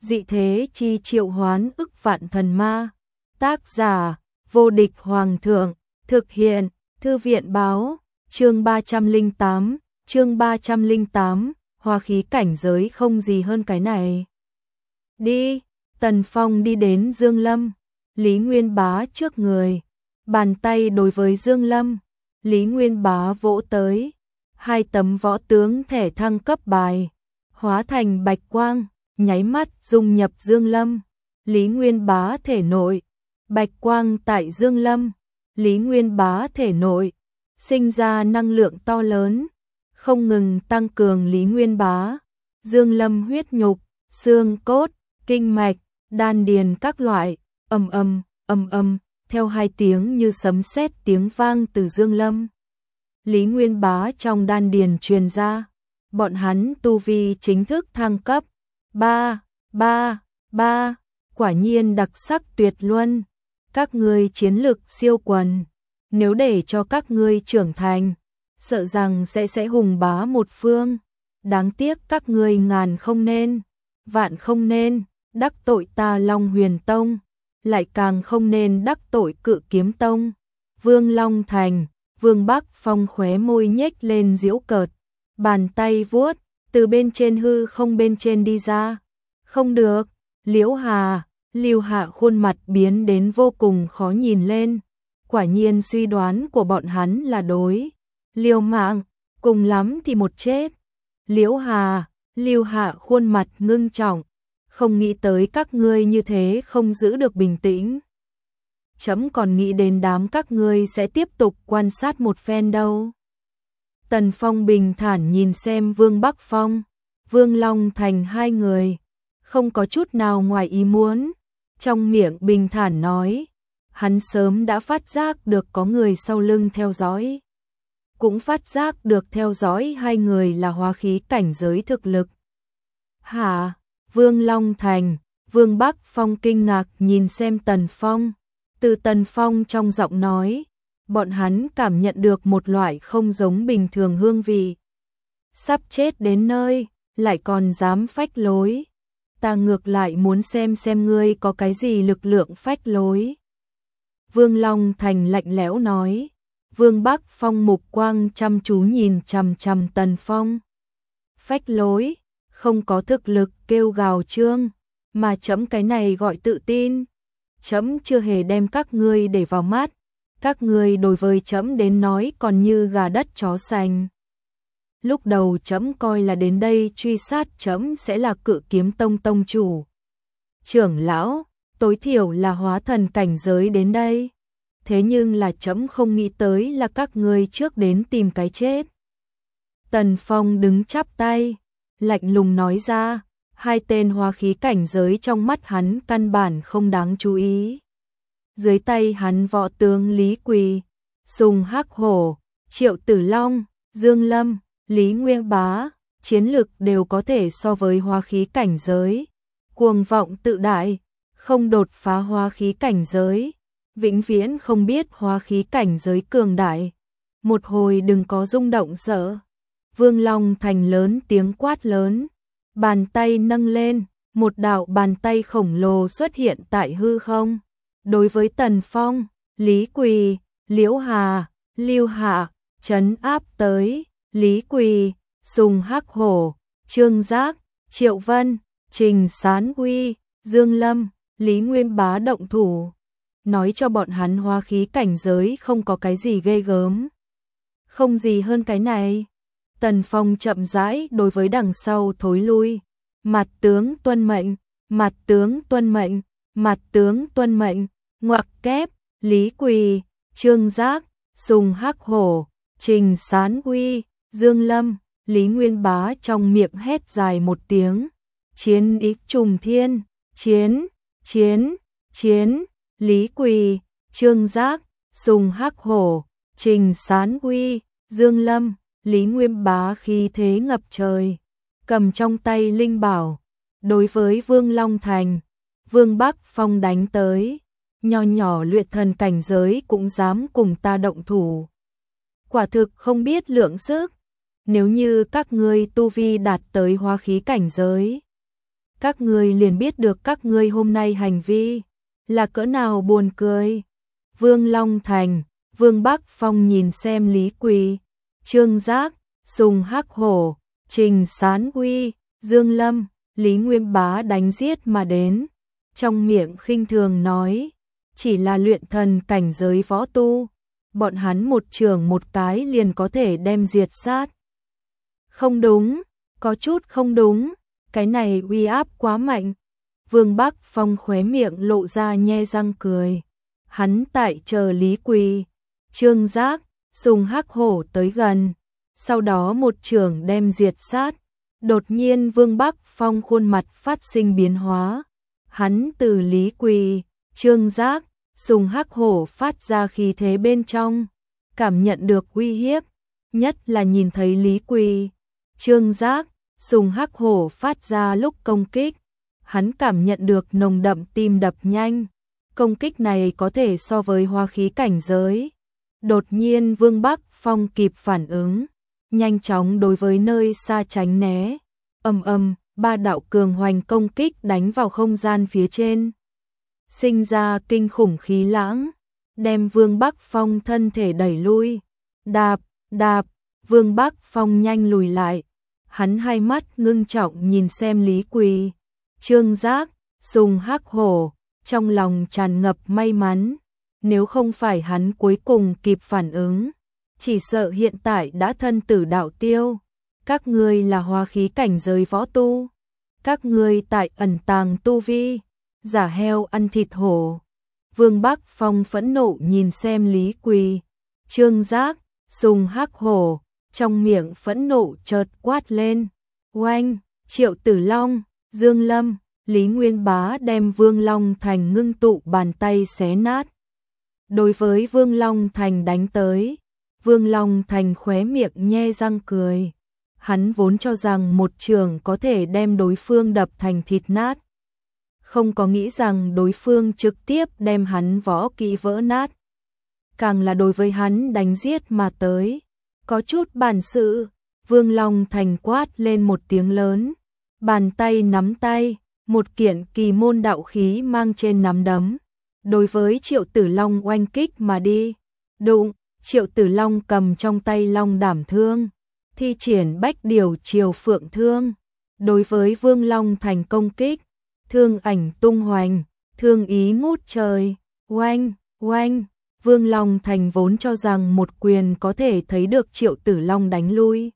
dị thế chi triệu hoán ức vạn thần ma. Tác giả, vô địch hoàng thượng, thực hiện, thư viện báo, chương 308, hoa khí cảnh giới không gì hơn cái này. Đi, Tần Phong đi đến Dương Lâm, Lý Nguyên Bá trước người, bàn tay đối với Dương Lâm, Lý Nguyên Bá vỗ tới, 2 tấm võ tướng thẻ thăng cấp bài, hóa thành bạch quang, nháy mắt dung nhập Dương Lâm, Lý Nguyên Bá thể nội, bạch quang tại Dương Lâm, Lý Nguyên Bá thể nội, sinh ra năng lượng to lớn, không ngừng tăng cường Lý Nguyên Bá, Dương Lâm huyết nhục, xương cốt, kinh mạch, đan điền các loại, ầm ầm, theo 2 tiếng như sấm sét tiếng vang từ Dương Lâm, Lý Nguyên Bá trong đan điền truyền ra, bọn hắn tu vi chính thức thăng cấp, 3, quả nhiên đặc sắc tuyệt luân, các ngươi chiến lực siêu quần, nếu để cho các ngươi trưởng thành, sợ rằng sẽ hùng bá một phương, đáng tiếc các ngươi ngàn không nên, vạn không nên, đắc tội ta Long Huyền Tông, lại càng không nên đắc tội Cự Kiếm Tông. Vương Long Thành, Vương Bắc Phong khóe môi nhếch lên giễu cợt, bàn tay vuốt, từ bên trên hư không bên trên đi ra. Không được, Liễu Hà, Lưu Hạ khuôn mặt biến đến vô cùng khó nhìn lên. Quả nhiên suy đoán của bọn hắn là đối. Liều mạng, cùng lắm thì một chết. Liễu Hà, Lưu Hạ khuôn mặt ngưng trọng, không nghĩ tới các ngươi như thế không giữ được bình tĩnh. Chấm còn nghĩ đến đám các ngươi sẽ tiếp tục quan sát một phen đâu. Tần Phong bình thản nhìn xem Vương Bắc Phong, Vương Long Thành 2 người, không có chút nào ngoài ý muốn, trong miệng bình thản nói, hắn sớm đã phát giác được có người sau lưng theo dõi, cũng phát giác được theo dõi 2 người là hóa khí cảnh giới thực lực. Hả? Vương Long Thành, Vương Bắc Phong kinh ngạc nhìn xem Tần Phong, từ Tần Phong trong giọng nói, bọn hắn cảm nhận được một loại không giống bình thường hương vị. Sắp chết đến nơi, lại còn dám phách lối. Ta ngược lại muốn xem ngươi có cái gì lực lượng phách lối. Vương Long Thành lạnh lẽo nói. Vương Bắc Phong mục quang chăm chú nhìn chằm chằm Tần Phong. Phách lối, không có thực lực kêu gào trương, mà chấm cái này gọi tự tin. Chấm chưa hề đem các ngươi để vào mắt, các ngươi đối với chấm đến nói còn như gà đất chó sành. Lúc đầu chấm coi là đến đây truy sát chấm sẽ là Cự Kiếm Tông tông chủ. Trưởng lão, tối thiểu là hóa thần cảnh giới đến đây. Thế nhưng là chấm không nghĩ tới là các ngươi trước đến tìm cái chết. Tần Phong đứng chắp tay, lạnh lùng nói ra, 2 tên hóa khí cảnh giới trong mắt hắn căn bản không đáng chú ý. Dưới tay hắn võ tướng Lý Quỳ, Sùng Hắc Hổ, Triệu Tử Long, Dương Lâm, Lý Nguyên Bá, chiến lực đều có thể so với hóa khí cảnh giới. Cuồng vọng tự đại, không đột phá hóa khí cảnh giới, vĩnh viễn không biết hóa khí cảnh giới cường đại. Một hồi đừng có rung động sợ. Vương Long Thành lớn tiếng quát lớn, bàn tay nâng lên, một đạo bàn tay khổng lồ xuất hiện tại hư không. Đối với Tần Phong, Lý Quỳ, Liễu Hà, Lưu Hạ, trấn áp tới. Lý Quỳ, Sùng Hắc Hổ, Trương Giác, Triệu Vân, Trình Sán Uy, Dương Lâm, Lý Nguyên Bá động thủ. Nói cho bọn hắn hóa khí cảnh giới không có cái gì ghê gớm. Không gì hơn cái này. Tần Phong chậm rãi đối với đằng sau thối lui. Mặt tướng tuân mệnh, mặt tướng tuân mệnh, mặt tướng tuân mệnh, ngoặc kép, Lý Quỳ, Trương Giác, Sùng Hắc Hổ, Trình Sán Uy, Dương Lâm, Lý Nguyên Bá trong miệng hét dài một tiếng. Chiến ý trùng thiên, chiến, Lý Quỳ, Trương Giác, Sùng Hắc Hổ, Trình Sán Uy, Dương Lâm, Lý Nguyên Bá khí thế ngập trời, cầm trong tay linh bảo, đối với Vương Long Thành, Vương Bắc Phong đánh tới, nho nhỏ luyện thần cảnh giới cũng dám cùng ta động thủ. Quả thực không biết lượng sức, nếu như các ngươi tu vi đạt tới hóa khí cảnh giới, các ngươi liền biết được các ngươi hôm nay hành vi là cỡ nào buồn cười. Vương Long Thành, Vương Bắc Phong nhìn xem Lý Quỳ, Trương Giác, Sùng Hắc Hổ, Trình Sán Uy, Dương Lâm, Lý Nguyên Bá đánh giết mà đến, trong miệng khinh thường nói, chỉ là luyện thần cảnh giới võ tu, bọn hắn một trường một cái liền có thể đem diệt sát. Không đúng, có chút không đúng, cái này uy áp quá mạnh. Vương Bắc Phong khóe miệng lộ ra nhe răng cười. Hắn tại chờ Lý Quỳ, Trương Giác, Sùng Hắc Hổ tới gần, sau đó một trường đem diệt sát. Đột nhiên Vương Bắc Phong khuôn mặt phát sinh biến hóa. Hắn từ Lý Quỳ, Trương Giác, Sùng Hắc Hổ phát ra khí thế bên trong, cảm nhận được uy hiếp, nhất là nhìn thấy Lý Quỳ, Trương Giác, Sùng Hắc Hổ phát ra lúc công kích, hắn cảm nhận được nồng đậm tim đập nhanh, công kích này có thể so với hóa khí cảnh giới. Đột nhiên Vương Bắc Phong kịp phản ứng, nhanh chóng đối với nơi xa tránh né, ba đạo cường hoành công kích đánh vào không gian phía trên, sinh ra kinh khủng khí lãng, đem Vương Bắc Phong thân thể đẩy lui. Đạp, đạp, Vương Bắc Phong nhanh lùi lại. Hắn hai mắt ngưng trọng nhìn xem Lý Quỳ, Trương Giác, Sùng Hắc Hổ, trong lòng tràn ngập may mắn. Nếu không phải hắn cuối cùng kịp phản ứng, chỉ sợ hiện tại đã thân tử đạo tiêu. Các ngươi là hóa khí cảnh giới võ tu, các ngươi tại ẩn tàng tu vi, giả heo ăn thịt hổ. Vương Bắc Phong phẫn nộ nhìn xem Lý Quỳ, Trương Giác, Sùng Hắc Hổ, trong miệng phẫn nộ chợt quát lên. Oanh, Triệu Tử Long, Dương Lâm, Lý Nguyên Bá đem Vương Long Thành ngưng tụ bàn tay xé nát. Đối với Vương Long Thành đánh tới, Vương Long Thành khóe miệng nhe răng cười. Hắn vốn cho rằng một trường có thể đem đối phương đập thành thịt nát, không có nghĩ rằng đối phương trực tiếp đem hắn võ kỹ vỡ nát. Càng là đối với hắn đánh giết mà tới, có chút bản sự. Vương Long Thành quát lên một tiếng lớn, bàn tay nắm tay, một kiện kỳ môn đạo khí mang trên nắm đấm, đối với Triệu Tử Long oanh kích mà đi. Đụng, Triệu Tử Long cầm trong tay long đảm thương, thi triển bách điều triều phượng thương, đối với Vương Long Thành công kích, thương ảnh tung hoành, thương ý ngút trời, oanh, oanh. Vương Long Thành vốn cho rằng một quyền có thể thấy được Triệu Tử Long đánh lui.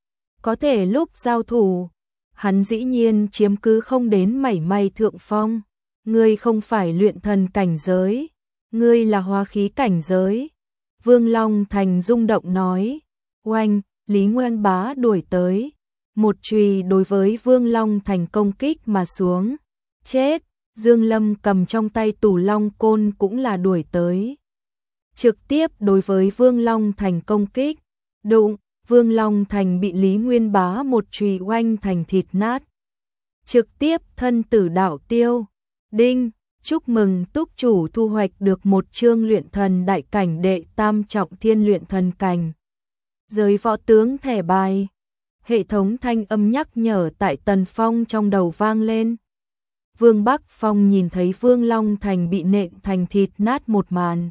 Có thể lúc giao thủ, hắn dĩ nhiên chiếm cứ không đến mảy may thượng phong. Ngươi không phải luyện thần cảnh giới, ngươi là hóa khí cảnh giới. Vương Long Thành rung động nói. Oanh, Lý Nguyên Bá đuổi tới, một chùy đối với Vương Long Thành công kích mà xuống. Chết, Dương Lâm cầm trong tay Tù Long côn cũng là đuổi tới, trực tiếp đối với Vương Long Thành công kích. Đụng, Vương Long Thành bị Lý Nguyên Bá một chùy oanh thành thịt nát, trực tiếp thân tử đạo tiêu. Đinh, chúc mừng túc chủ thu hoạch được một chương luyện thần đại cảnh đệ tam trọng thiên luyện thần cảnh giới võ tướng thẻ bài. Hệ thống thanh âm nhắc nhở tại Tần Phong trong đầu vang lên. Vương Bắc Phong nhìn thấy Vương Long Thành bị nện thành thịt nát một màn,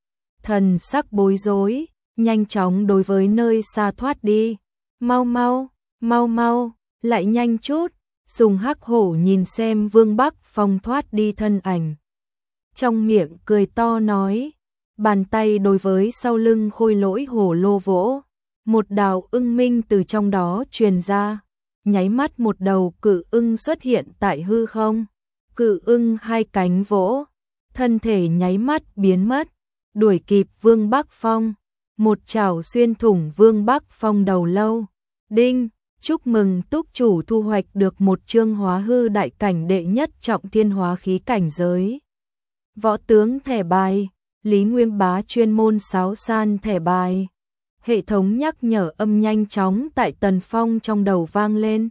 thần sắc bối rối, nhanh chóng đối với nơi xa thoát đi. Mau mau, mau mau, lại nhanh chút. Sùng Hắc Hổ nhìn xem Vương Bắc Phong thoát đi thân ảnh, trong miệng cười to nói, bàn tay đối với sau lưng khôi lỗi hổ lô vỗ, một đạo ưng minh từ trong đó truyền ra, nháy mắt một đầu cự ưng xuất hiện tại hư không. Cự ưng hai cánh vỗ, thân thể nháy mắt biến mất, đuổi kịp Vương Bắc Phong, một chảo xuyên thủng Vương Bắc Phong đầu lâu. Đinh, chúc mừng túc chủ thu hoạch được một chương hóa hư đại cảnh đệ nhất trọng thiên hóa khí cảnh giới võ tướng thẻ bài. Lý Nguyên Bá chuyên môn sáo san thẻ bài. Hệ thống nhắc nhở âm nhanh chóng tại Tần Phong trong đầu vang lên.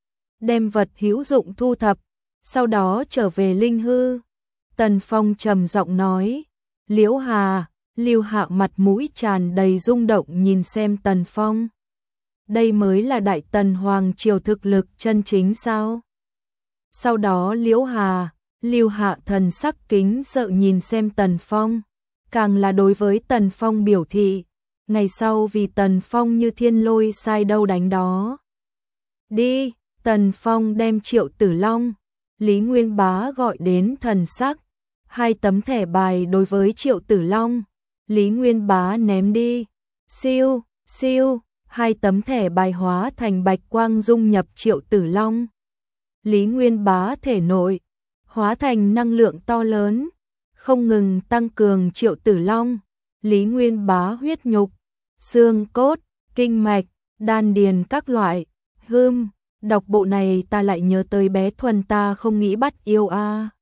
Đem vật hữu dụng thu thập, sau đó trở về linh hư. Tần Phong trầm giọng nói. Liễu Hà, Lưu Hạ mặt mũi tràn đầy rung động nhìn xem Tần Phong. Đây mới là Đại Tần Hoàng triều thực lực chân chính sao? Sau đó Lưu Hạ thần sắc kính sợ nhìn xem Tần Phong, càng là đối với Tần Phong biểu thị, ngày sau vì Tần Phong như thiên lôi sai đâu đánh đó. Đi, Tần Phong đem Triệu Tử Long, Lý Nguyên Bá gọi đến thần sắc, 2 tấm thẻ bài đối với Triệu Tử Long, Lý Nguyên Bá ném đi, siêu, siêu, 2 tấm thẻ bài hóa thành bạch quang dung nhập Triệu Tử Long. Lý Nguyên Bá thể nội, hóa thành năng lượng to lớn, không ngừng tăng cường Triệu Tử Long, Lý Nguyên Bá huyết nhục, xương cốt, kinh mạch, đan điền các loại. Đọc bộ này ta lại nhớ tới bé Thuần ta không nghĩ bắt yêu a.